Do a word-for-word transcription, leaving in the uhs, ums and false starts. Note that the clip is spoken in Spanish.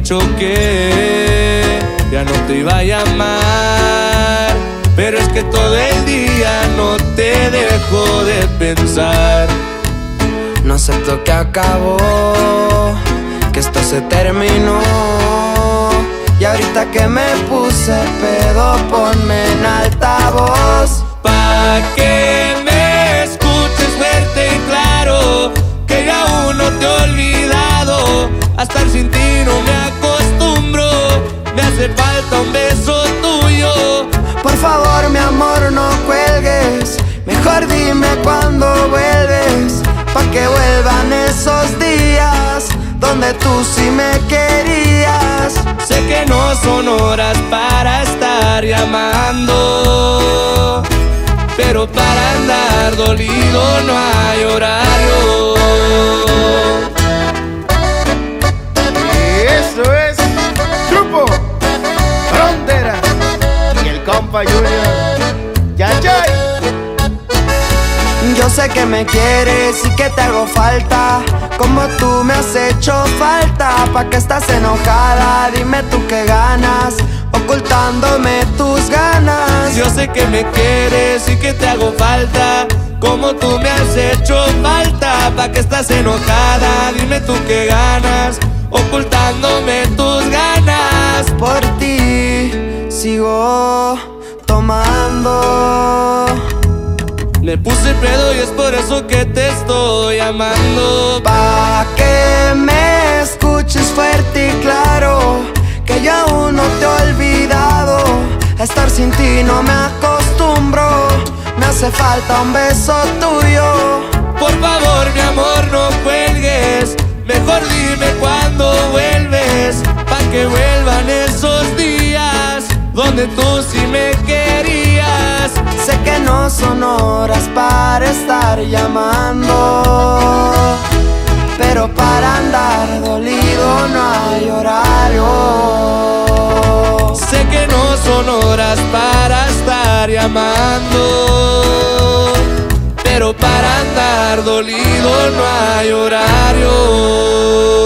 dicho que ya no te iba a llamar, pero es que todo el día no te dejo de pensar. No acepto que acabó, que esto se terminó. Y ahorita que me puse pedo, ponme en altavoz, pa' que me escuches fuerte y claro, que ya aún no te he olvidado. A estar sin ti no me acostumbro, me hace falta un beso tuyo. Por favor, mi amor, no cuelgues, mejor dime cuándo vuelves, pa' que vuelvan esos días donde tú sí me querías. Sé que no son horas para estar llamando, pero para andar dolido no hay horario. Eso es Grupo Frontera y el compa Junior. Ya, ya. Yo sé que me quieres y que te hago falta, como tú me has hecho falta. ¿Pa' qué estás enojada? Dime tú qué ganas, ocultándome tus ganas. Yo sé que me quieres y que te hago falta, como tú me has hecho falta. ¿Pa' qué estás enojada? Dime tú qué ganas, ocultándome tus ganas. Por ti sigo tomando. Me puse pedo y es por eso que te estoy llamando. Pa' que me escuches fuerte y claro, que yo aún no te he olvidado. A estar sin ti no me acostumbro, me hace falta un beso tuyo. Por favor, mi amor, no cuelgues, mejor dime cuándo vuelves, pa' que vuelvan esos días donde tú sí me querías. Sé que no son horas para estar llamando, pero para andar dolido no hay horario. Sé que no son horas para estar llamando, pero para andar dolido no hay horario.